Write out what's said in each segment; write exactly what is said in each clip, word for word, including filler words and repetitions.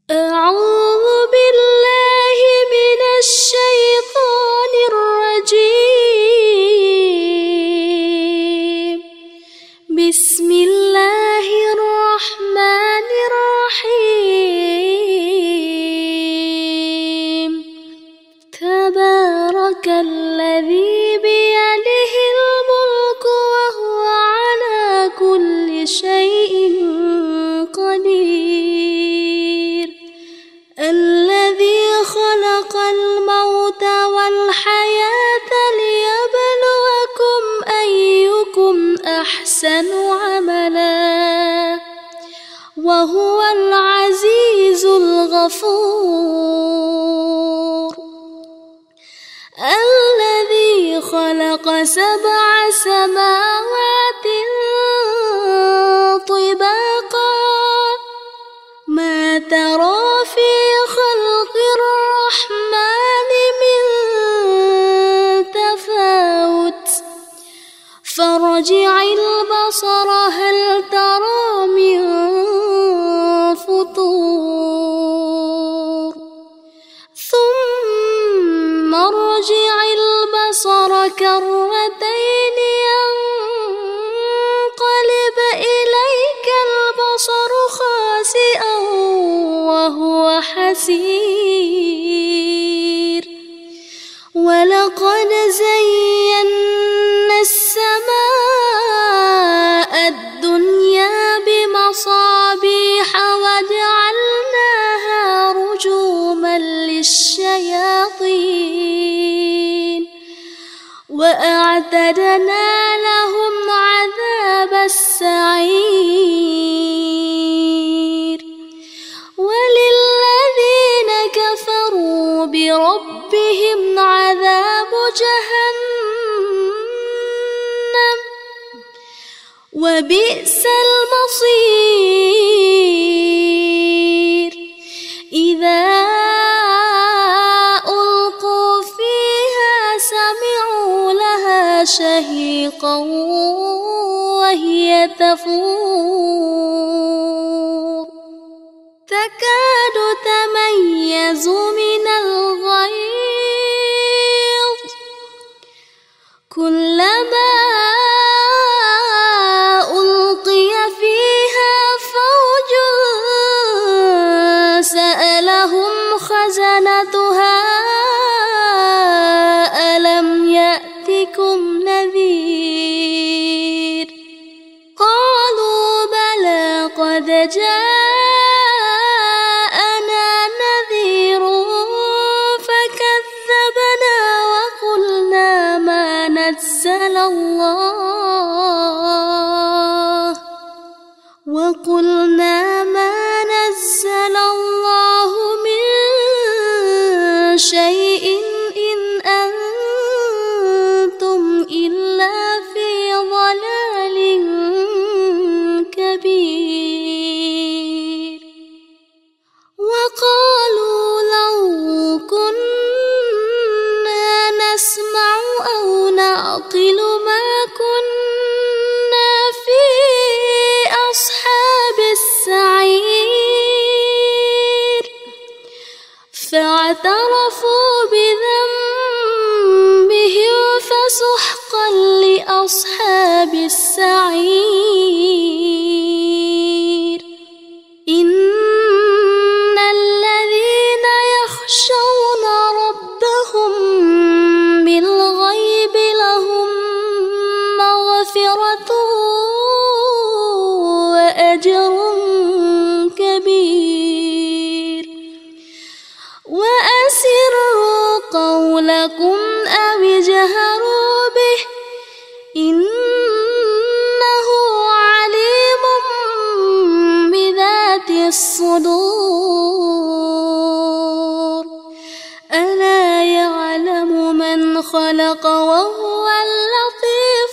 أعوذ بالله من الشيطان الرجيم. بسم الله الرحمن الرحيم. تبارك الذي بيده الملك وهو على كل شيء قدير. الذي خلق الموت والحياة ليبلوكم أيكم أحسن عملا وهو العزيز الغفور. الذي خلق سبع سماوات طباقا ما ترى في خلق الرحمن من تفاوت فارجع البصر هل ترى من فطور ثم ارجع البصر كرتين ينقلب إليك البصر خاسئا وهو حسير. ولقد زينا السماء الدنيا بمصابيح وجعلناها رجوما للشياطين وأعتدنا لهم عذاب السعير. وللذين كفروا بربهم عذاب جهنم وبئس المصير. إذا ألقوا فيها سمعوا لها شهيقا وهي تفور تكاد تميز من الغيظ كلما ألقي فيها فوج سألهم خزنتها ألم يأتكم نذير قالوا بلى قد جاءنا نذير فكذبنا وقلنا ما نزل الله وقلنا ما نزل الله من شيء إن أنتم إلا في ضلال كبير. وقالوا لو كنا نسمع أو نعقل ما كنا في أصحاب السعير فاعترفوا بذنبهم فسحقا لأصحاب السعير. إن الذين يخشون ربهم بالغيب لهم مغفرة وأجر كبير. وأسروا قولكم أو اجهروا به إنه عليم بذات الصدور. ألا يعلم من خلق وهو اللطيف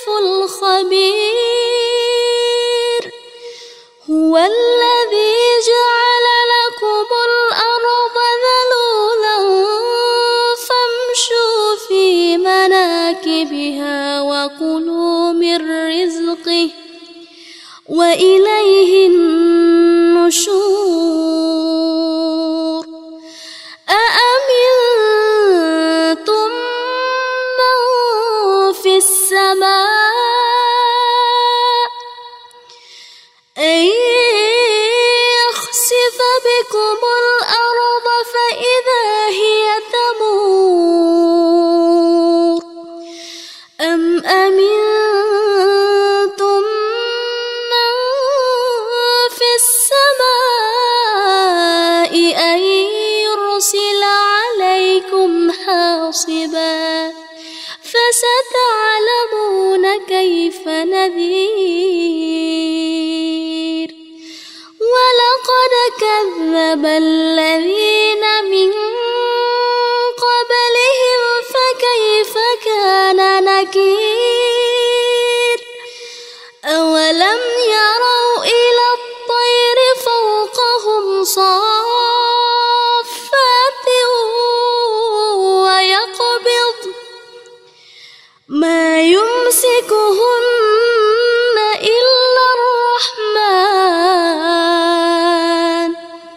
الخبير. هو الذي جعل لكم الأرض ذلولا فامشوا في مناكبها وكلوا من رزقه وإليه النشور. بكم الأرض فإذا هي تمور أم أمنتم من في السماء أن يرسل عليكم حاصبا فستعلمون كيف نذير ولقد كذب الذين من قبلهم فكيف كان نكير أولم يروا إلى الطير فوقهم صافات ويقبض ما يمسكهن إلا الرحمن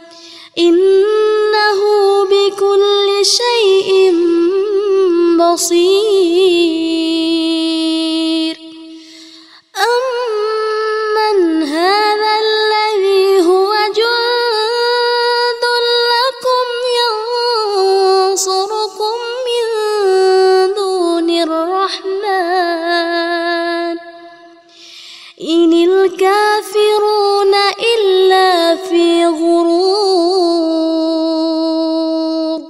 إنه بكل شيء بصير أمن هذا الذي هو جند لكم ينصركم من دون الرحمن إن الكافرون إلا في غرور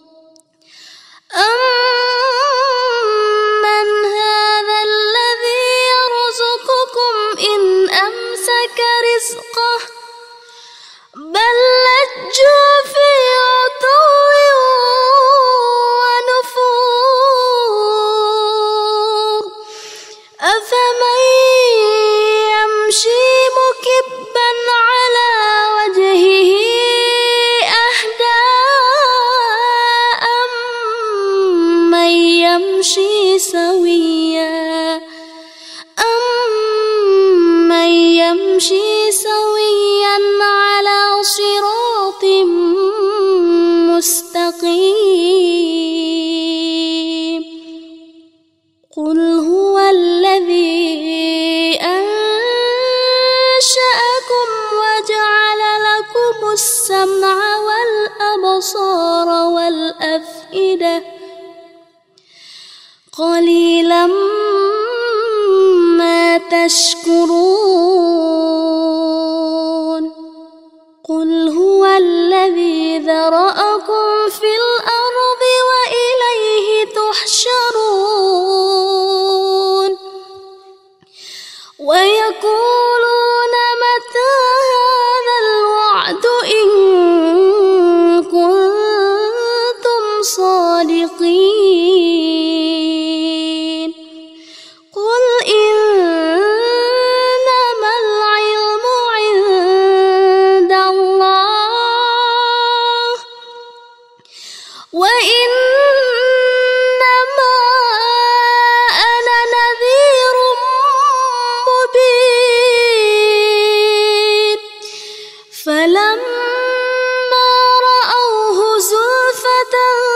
أمن هذا الذي يرزقكم إن أمسك رزقه بل لجوا في عتو ونفور أفمن يمشي مكبا على وجهه أهدى أمن يمشي سويا أمن يمشي سويا على صراط مستقيم قل هو الذي أنشأكم وجعل لكم السمع والأبصار والأفئدة قليلا ما تشكرون قل هو الذي ذرأكم في الأرض وإليه تحشرون ويقولون متى هذا الوعد إن كنتم صادقين قل إنما العلم عند الله وإنما أنا نذير مبين فلما رأوه زلفة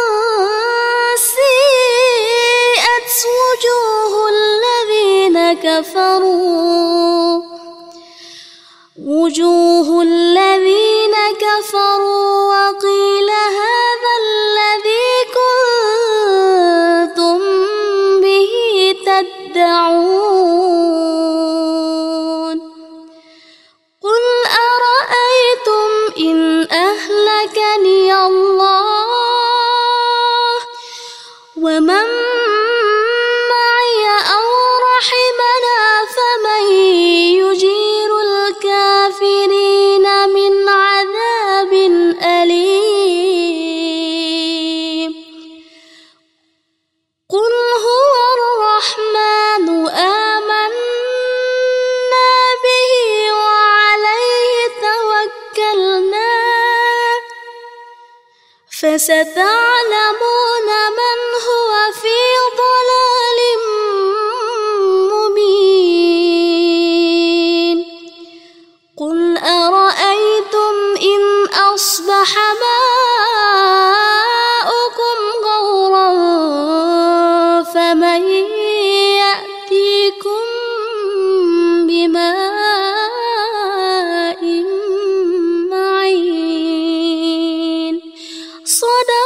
سيئت وجوه الذين كفروا وجوه الذين كفروا وقيل هذا الذي كنتم به تدعون قل أرأيتم إن أهلكني الله ومن معي أو رحمنا فمن يجير الكافرين من عذاب أليم قل هو الرحمن آمنا به وعليه توكلنا فستعلمون من هو في ضلال مبين قل أرأيتم إن أصبح ماؤكم غورا فمن يأتيكم بماء معين صدى